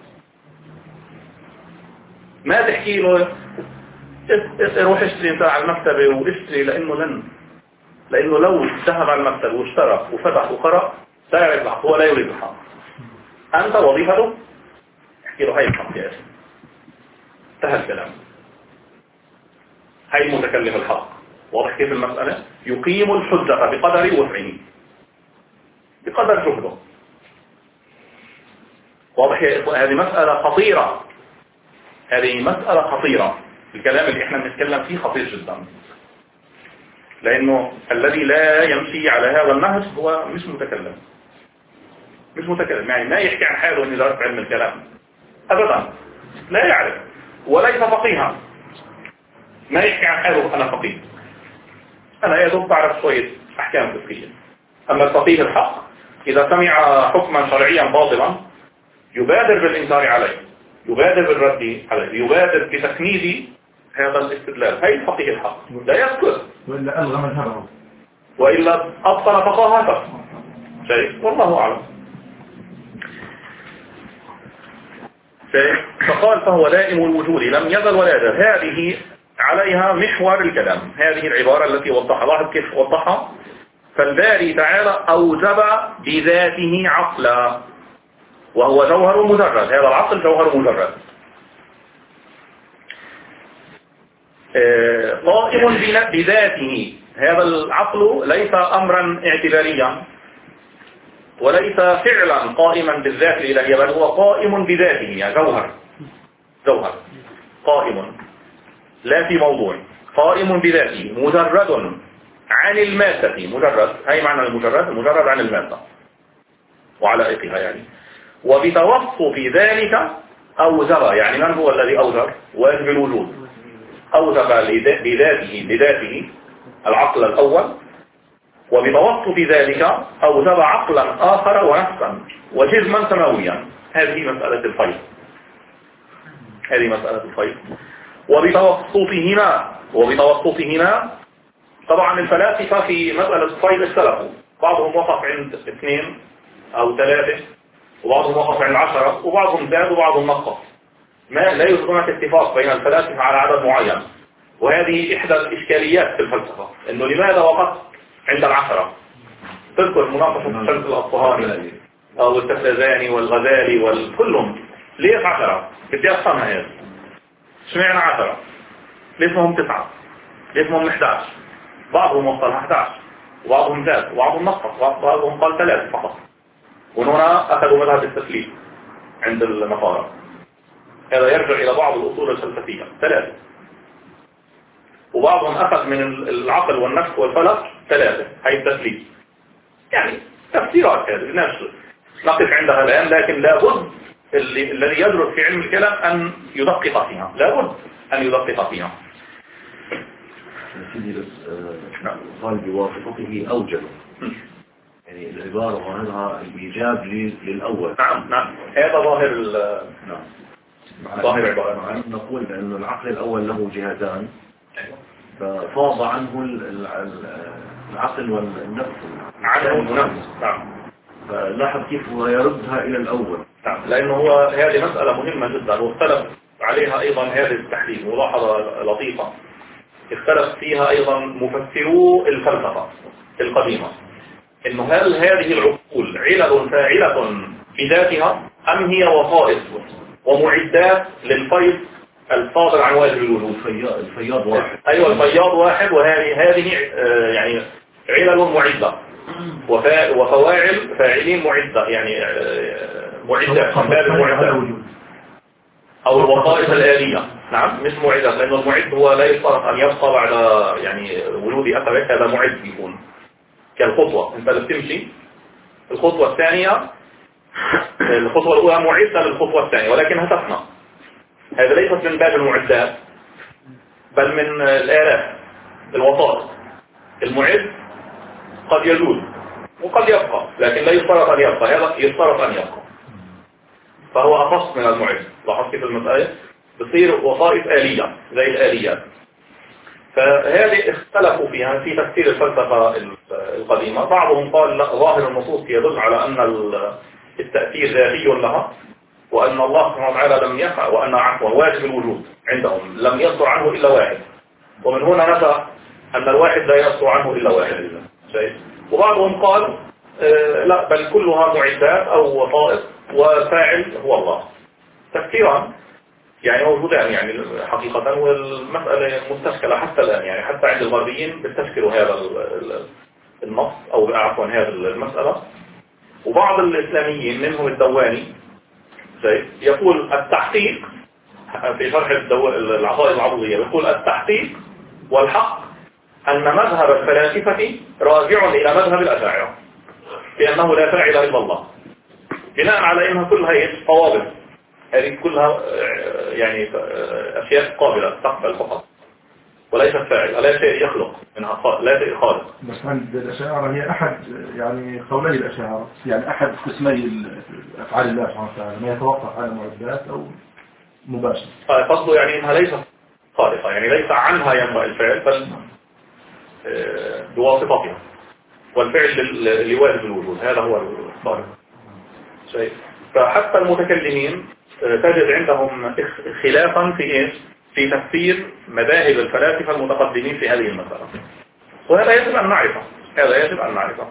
ما تحكي له روح اشتري انت على المكتبة واشتري، لأنه لو ذهب على المكتب واشترى وفتح وقرأ لا يعرف الحق. هو لا يريد الحق. أنت وظيفته احكي له هاي الحق يا أخي. انتهى الكلام. هي المتكلم الحق. واضح كيف المسألة؟ يقيم الحجة بقدر وسعه، بقدر جهده. واضح؟ هذه مسألة خطيرة، هذه مسألة خطيرة. الكلام اللي احنا بنتكلم فيه خطير جدا، لأنه الذي لا يمشي على هذا النهج هو مش متكلم، مش متكلم، يعني ما يحكي عن حاله انه درس علم الكلام أبدا، لا يعرف وليس فقيها. ما يحكي عن حاله أنا فقيه، أنا يدوب بعرف شوية أحكام فقهية. أما الفقيه الحق إذا سمع حكما شرعيا باطلا يبادر بالإنكار عليه، يبادر بالرد عليه، يبادر بتكنيد هذا الاستدلال. هي الفقيه الحق، لا يسكت وإلا ألغى مذهبه، وإلا أبطل فقاهته. شيء والله أعلم. فقال فهو دائم الوجود لم يزل ولا يزال. هذه عليها محور الكلام، هذه العبارة التي وضحها. لاحظ كيف وضحها. فالباري تعالى أوجب بذاته عقلا وهو جوهر مجرد. هذا العقل جوهر مجرد قائم بذاته. هذا العقل ليس أمرا اعتباريا وليس فعلا قائما بالذات الإلهية، بل هو قائم بذاته، يعني جوهر قائم لا في موضوع، قائم بذاته مجرد عن المادة. مجرد، هي معنى المجرد عن المادة وعلائقها يعني. وبتوصف ذلك أوجب، يعني من هو الذي أوجب؟ واجب الوجود. أوجب بذاته العقل الأول، وبتوصف ذلك أوجب عقلا آخر ونفسا وجسما سماويا. هذه مسألة الفيض. وبتوصفهما طبعا الفلاسفة في مسألة الفيض اختلفوا. بعضهم وقف عند 2 أو 3، وبعضهم وقف عند 10، وبعضهم زاد وبعضهم نقص. لا يوجد هناك اتفاق بين الفلاسفة على عدد معين، وهذه إحدى الإشكاليات في الفلسفة، إنه لماذا وقفت عند 10؟ تذكر مناقشة شمس الأصفهاني والتفتزاني والغزالي وكلهم، ليش 10؟ بدي أفهمها هذا. اشمعنى 10؟ ليش ما هم 9؟ ليش ما هم 11؟ بعضهم وصل 11 وبعضهم زاد وبعضهم نقص وبعضهم قال 3 فقط. وهنا أخذوا مذهب التسليم عند النصارى. هذا يرجع إلى بعض الأصول الفلسفية 3. وبعضهم أخذ من العقل والنفس والفلك 3، هي التسليم. يعني تفسيرات هذه الناس نقف عندها الآن، لكن لابد الذي يدرس في علم الكلام أن يدقق فيها، لابد أن يدقق فيها. سيدي بس قال بواسطته أوجب، يعني العبارة ظاهرها الإيجاب للأول. نعم هذا ظاهر ظاهر العبارة. نقول بأن العقل الأول له جهتان، ففاض عنه العقل والنفس نعم. فلاحظ كيف هو يردها إلى الأول. نعم، لأنه هذه مسألة مهمة جدا، واختلف عليها أيضا هذا التحليل. ملاحظة لطيفة اختلف فيها أيضا مفسرو الفلسفة القديمة، إنه هل هذه العقول علل فاعلة بذاتها أم هي وسائط ومعدات للفيض الصادر عن واجب الوجود؟ الفياض واحد. أيوة الفياض واحد، وهذه يعني علل معدة وفواعل فاعلين معدة، يعني معدة من باب المعدة أو الوظائف الآلية. نعم مش معدة، لأن المعد هو لا يشترط أن يبقى بعد يعني وجود أثره، هذا معد يكون كالخطوة. أنت بتمشي الخطوة الثانية، الخطوة الأولى معدة للخطوة الثانية ولكنها تفنى. هذا ليست من باب المعدات بل من الآلات الوسائط. المعد قد يجوز وقد يبقى، لكن لا يشترط أن يبقى، هذا يشترط أن يبقى، فهو أخص من المعد. لاحظت في المسألة بتصير وظائف آلية زي الآليات. فهذه اختلفوا فيها في تفسير الفلسفة القديمة. بعضهم قال لا، ظاهر النصوص يدل على أن التأثير ذاتي لها، وأن الله سبحانه وتعالى لم يقع، وأن عفوا واجب الوجود عندهم لم يصدر عنه إلا واحد، ومن هنا نفى أن الواحد لا يصدر عنه إلا واحد. وبعضهم قال لا، بل كلها معدات أو وسائط وفاعل هو الله. تفسيرا يعني موجودان يعني حقيقة، والمسألة مستشكلة حتى الآن، يعني حتى عند الغربيين بيستشكلوا هذا النص أو عفوا هذه المسألة. وبعض الإسلاميين منهم الدواني يقول التحقيق في شرح العقائد العضوية، يقول التحقيق والحق أن مذهب الفلاسفة راجع إلى مذهب الأشاعرة بأنه لا فاعل إلا الله، بناء على أنها كلها قوابل، هذه كلها يعني أشياء قابلة تقبل فقط وليس فاعل، لا شيء يخلق منها، لا شيء خالق. بس عند الأشاعرة هي أحد يعني قولي الأشاعرة، يعني أحد قسمي أفعال الله سبحانه وتعالى، ما يتوقف على معدات أو مباشر. قصده يعني أنها ليست خالقة، يعني ليس عنها ينبع الفعل بل بواسطتها، والفعل لواجب الوجود، هذا هو الخالق. فحتى المتكلمين تجد عندهم خلافا في إيش؟ في تفسير مذاهب الفلاسفة المتقدمين في هذه المسألة، وهذا يجب أن نعرفه، هذا يجب أن نعرفه.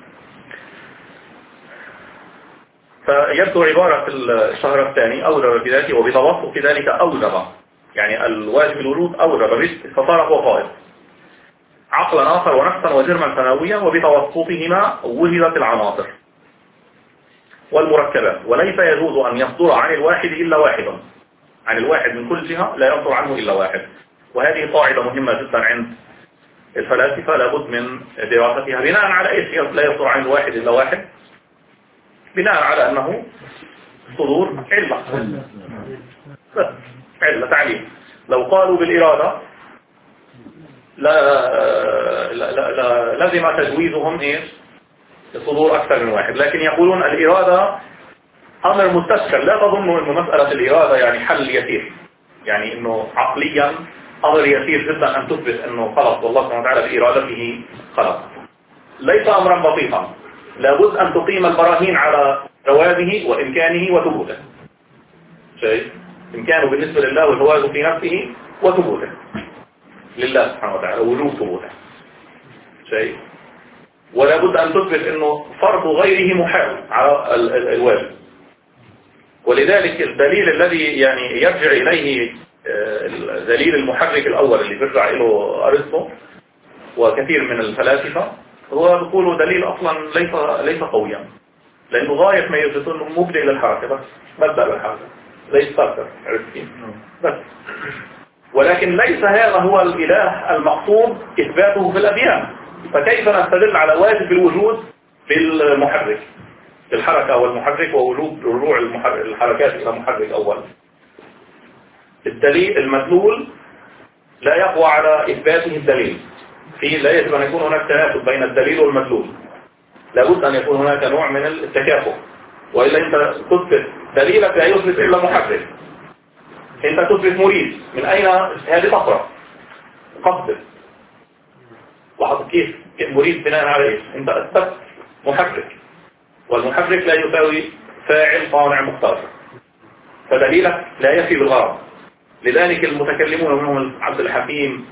فيبدو عبارة الشهر الثاني أوجب بذاته وبتوسط ذلك أوجب، يعني الواجب الوجود أوجب فصار هو قائد عقلا آخر ونفسا وجرما ثانويا، وبتوسطهما وجدت العناصر والمركبات، وليس يجوز أن يصدر عن الواحد إلا واحدا، عن الواحد من كل جهة لا يصدر عنه إلا واحد. وهذه قاعدة مهمة جدا عند الفلاسفة لابد من دراستها. بناء على إيش لا يصدر عن الواحد إلا واحد؟ بناء على أنه صدور علة، علة تعليم. لو قالوا بالإرادة لا لازم تجويزهم إيش؟ صدور أكثر من واحد، لكن يقولون الإرادة أمر مستشكل، لا تظنوا أنه مسألة الإرادة يعني حل يسير، يعني أنه عقليا أمر يسير جدا أن تثبت أنه خلق والله سبحانه وتعالى بإرادته خلق، ليس أمرا بسيطا، لابد أن تقيم البراهين على جوازه وإمكانه وثبوته. شيء إمكانه بالنسبة لله والجواز في نفسه وثبوته لله سبحانه وتعالى وجوب ثبوته. شيء ولا بد أن تثبت أنه فرض غيره محال على الواجب. ولذلك الدليل الذي يعني يرجع إليه الدليل المحرك الأول اللي بيرجع إليه أرسطو وكثير من الفلاسفة، هو يقولوا دليل أصلا ليس قويا، لأنه غاية ما يوجد أنه مبدأ للحركة، بس مبدأ للحركة ليس ستارتر، عرفتين بس. ولكن ليس هذا هو الإله المقصود إثباته في الأديان. فكيف نستدل على واجب الوجود بالمحرك، بالحركة والمحرك ووجود رجوع الحركات إلى محرك أول؟ الدليل المدلول لا يقوى على إثباته الدليل، لا يجب أن يكون هناك تناسب بين الدليل والمدلول، لابد أن يكون هناك نوع من التكافؤ، وإلا أنت تثبت دليلك لا يثبت إلا محرك. أنت تثبت مريد، من أين هذه تقرأ قصد وحط كيف مريد بناء على إيش؟ أنت أثبت محرك، والمحرك لا يساوي فاعل صانع مختار، فدليلك لا يفي بالغرض. لذلك المتكلمون منهم عبد الحكيم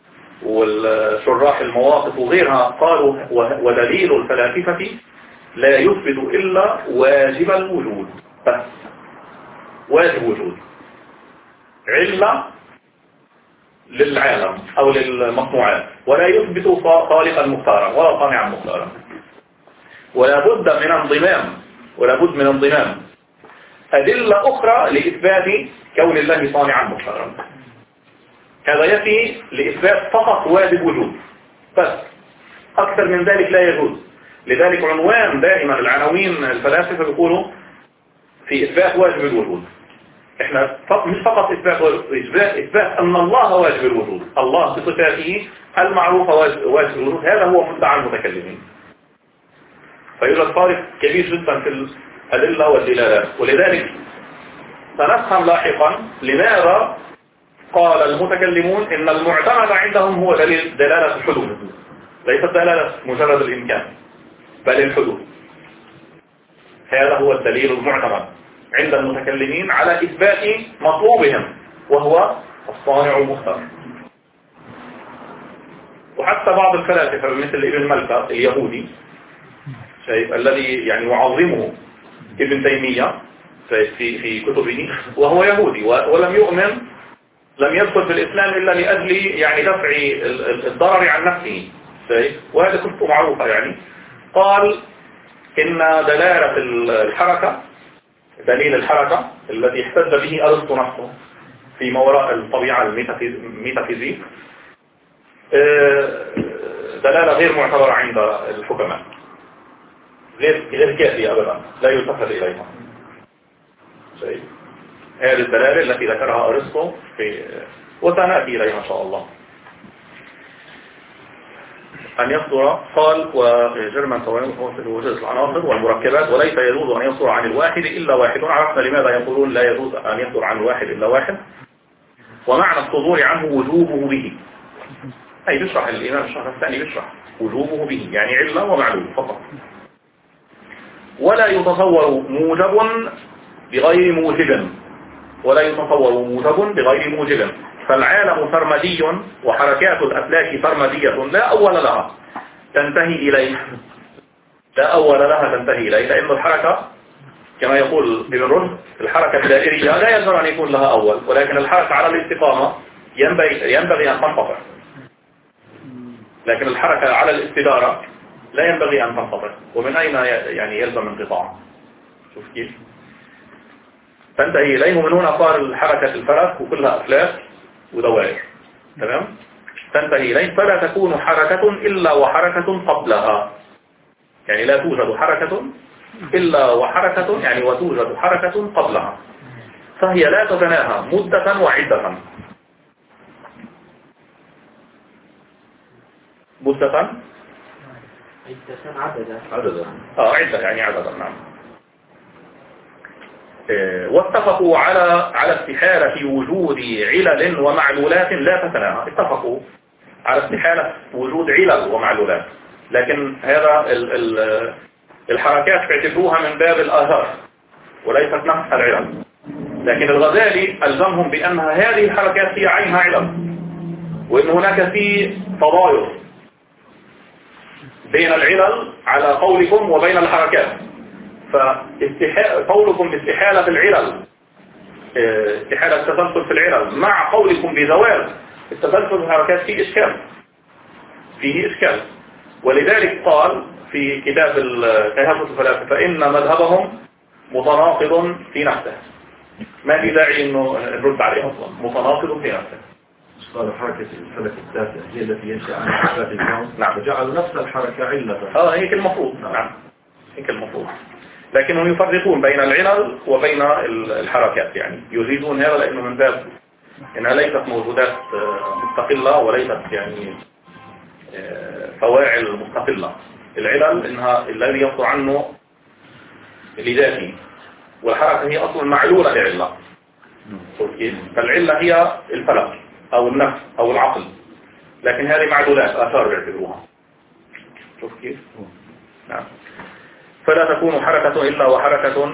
والشراح المواقف وغيرها قالوا ودليل الفلاسفة لا يثبت إلا واجب الوجود، بس واجب وجود، علة للعالم أو للمصنوعات، ولا يثبت خالقا مختارا ولا صانعا مختارا. ولا بد من انضمام أدلة أخرى لإثبات كون الله صانعا مختارا. هذا يفي لإثبات فقط واجب وجود بس، أكثر من ذلك لا يجوز. لذلك عنوان دائما العناوين الفلاسفة بيقولوا في إثبات واجب الوجود، احنا مش فقط إثبات أن الله واجب الوجود، الله بصفاته المعروفة واجب الوجود، هذا هو مدعى المتكلمين. فيوجد فارق كبير جدا في الأدلة والدلالات. ولذلك سنفهم لاحقا لماذا قال المتكلمون إن المعتمد عندهم هو دلالة الحدوث، ليست دلالة مجرد الإمكان بل الحدوث. هذا هو الدليل المعتمد عند المتكلمين على إثبات مطلوبهم وهو الصانع المختار. وحتى بعض الفلاسفة مثل ابن ملكة اليهودي الذي يعني يعظمه ابن تيمية، في كتبه وهو يهودي ولم يؤمن، لم يدخل في الإسلام إلا لأجل يعني دفع الضرر عن نفسه، وهذا كتبه معروفة يعني. قال إن دلالة الحركة، دليل الحركة الذي احتج به أرسطو نفسه في ما وراء الطبيعة الميتافيزيك دلالة غير معتبرة عند الحكماء، غير كافية أبدا، لا يلتفت إليها. هذه الدلالة التي ذكرها أرسطو وسنأتي إليها إن شاء الله. أن يصدر قال وجرما في وجود العناصر والمركبات، وليس يجوز أن يصدر عن الواحد إلا واحد. عرفنا لماذا يقولون لا يجوز أن يصدر عن الواحد إلا واحد، ومعنى الصدور عنه وجوبه به، أي بيشرح الإمام الشهر الثاني بيشرح وجوبه به يعني علة ومعلوم فقط. ولا يتصور موجب بغير موجب، ولا يتصور موجب بغير موجب. فالعالم سرمدي وحركات الأفلاك سرمدية لا أول لها تنتهي إليه، لا أول لها تنتهي إليه، لأن الحركة كما يقول ابن رشد الحركة الدائرية لا يجب أن يكون لها أول، ولكن الحركة على الاستقامة ينبغي أن تنقطع، لكن الحركة على الاستدارة لا ينبغي أن تنقطع. ومن أين يعني يلزم انقطاع؟ شوف كيف تنتهي إليه. من هنا صار الحركة الفلك وكلها أفلاك ودوائر، تمام، تنتهي إليه. فلا تكون حركة إلا وحركة قبلها، يعني لا توجد حركة إلا وحركة، يعني وتوجد حركة قبلها، فهي لا تتناهى مدة وعدة. مدة عددا عدة يعني عددا، نعم. واتفقوا على استحالة وجود علل ومعلولات لا تتناهى. اتفقوا على استحالة وجود علل ومعلولات، لكن هذا الحركات اعتبروها من باب الآثار وليست نفس العلل. لكن الغزالي ألزمهم بأنها هذه الحركات هي عينها علل، وأن هناك في تضايق بين العلل على قولكم وبين الحركات. فقولكم باستحالة العلل، استحالة التسلسل في العلل، مع قولكم بزوال التسلسل في الحركات فيه إشكال. ولذلك قال في كتاب كهفة الفلاسفة فإن مذهبهم متناقض في نفسه، ما في داعي انه نرد عليه اصلا، متناقض في نفسه. قال حركة الفلك التاسع هي التي ينشأ عنها حركات الكون، نعم، وجعلوا نفس الحركة علة. هيك المفروض، نعم هيك المفروض. لكنهم يفرقون بين العلل وبين الحركات، يعني يزيدون هذا لأنه من باب إنها ليست موجودات مستقلة وليست يعني فواعل مستقلة. العلل إنها الذي يصدر عنه لذاته، والحركة هي أصلا معلولة لعلة. فالعلة هي الفلك أو النفس أو العقل، لكن هذه معلولات آثار يعتبروها. شوف كيف؟ نعم. فلا تكون حركة إلا وحركة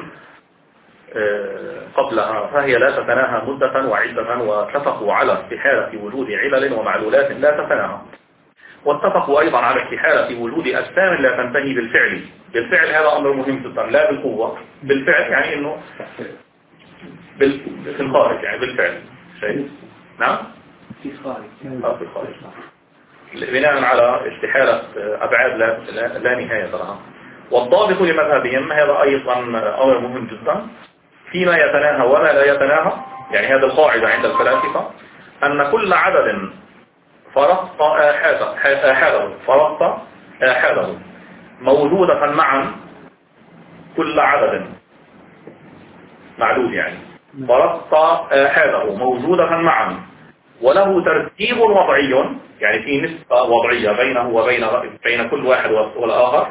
قبلها، فهي لا تتناهى مدة وعدة. واتفقوا على استحالة وجود علل ومعلولات لا تتناهى. واتفقوا أيضا على استحالة وجود أجسام لا تنتهي بالفعل. بالفعل هذا أمر مهم جدا، لا بالقوة، بالفعل يعني إنه في الخارج، يعني بالفعل شيء. نعم في الخارج. في الخارج بناء على استحالة أبعاد لا نهاية لها. والضابط لمذهبهم هذا أيضا أمر مهم جدا فيما يتناهى وما لا يتناهى. يعني هذا القاعدة عند الفلاسفة أن كل عدد فرضت آحاده موجودة معا، كل عدد معدود يعني فرضت آحاده موجودة معا وله ترتيب وضعي، يعني في نسبة وضعية بينه وبين كل واحد والآخر،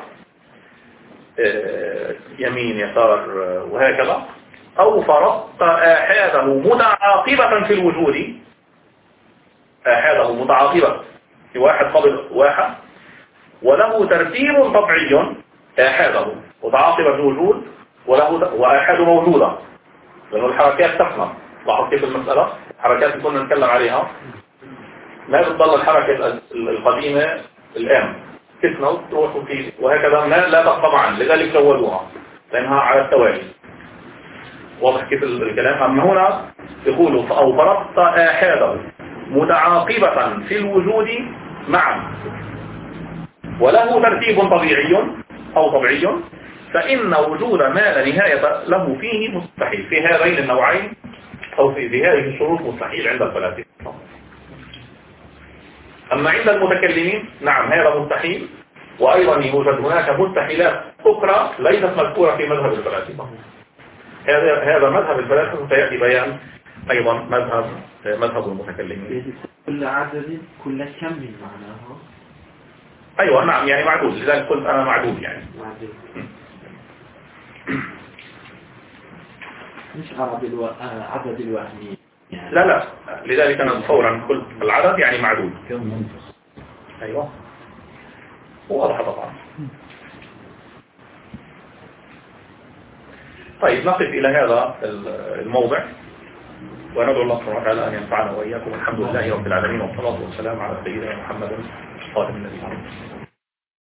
يمين يسار وهكذا. أو فرضت آحاده متعاقبة في الوجود، آحاده متعاقبة في واحد قبل واحد، وله ترتيب طبيعي آحاده متعاقبة في الوجود وآحاد موجودة، لأن الحركات تفنى. لاحظ كيف المسألة، الحركات اللي كنا نتكلم عليها ما بتضل الحركة القديمة الآن تفنى وتروح وهكذا لا تبقى معا، لذلك جودوها لأنها على التوالي. واضح كيف الكلام؟ أما هنا يقولوا أو فرضت آحاده متعاقبة في الوجود معا وله ترتيب طبيعي أو طبيعي، فإن وجود ما لا نهاية له فيه مستحيل في هذين النوعين أو في هذه الشروط مستحيل عند الفلاسفة. أما عند المتكلمين نعم هذا مستحيل، وأيضا يوجد هناك مستحيلات أخرى ليست مذكورة في مذهب الفلاسفة. هذا مذهب الفلاسفة سيأتي بيان أيضا مذهب المتكلمين. كل عدد كل كم من معناها؟ أيوة نعم يعني معدود، لذلك قلت أنا معدود يعني معدود. مش عدد الوهمي يعني. لا لذلك أنا فورا قلت العدد يعني معدود. أيوة واضح طبعا. طيب نقف إلى هذا الموضع وندعو الله سبحانه وتعالى أن ينفعنا وإياكم. الحمد لله رب العالمين والصلاة والسلام على سيدنا محمد خاتم النبيين.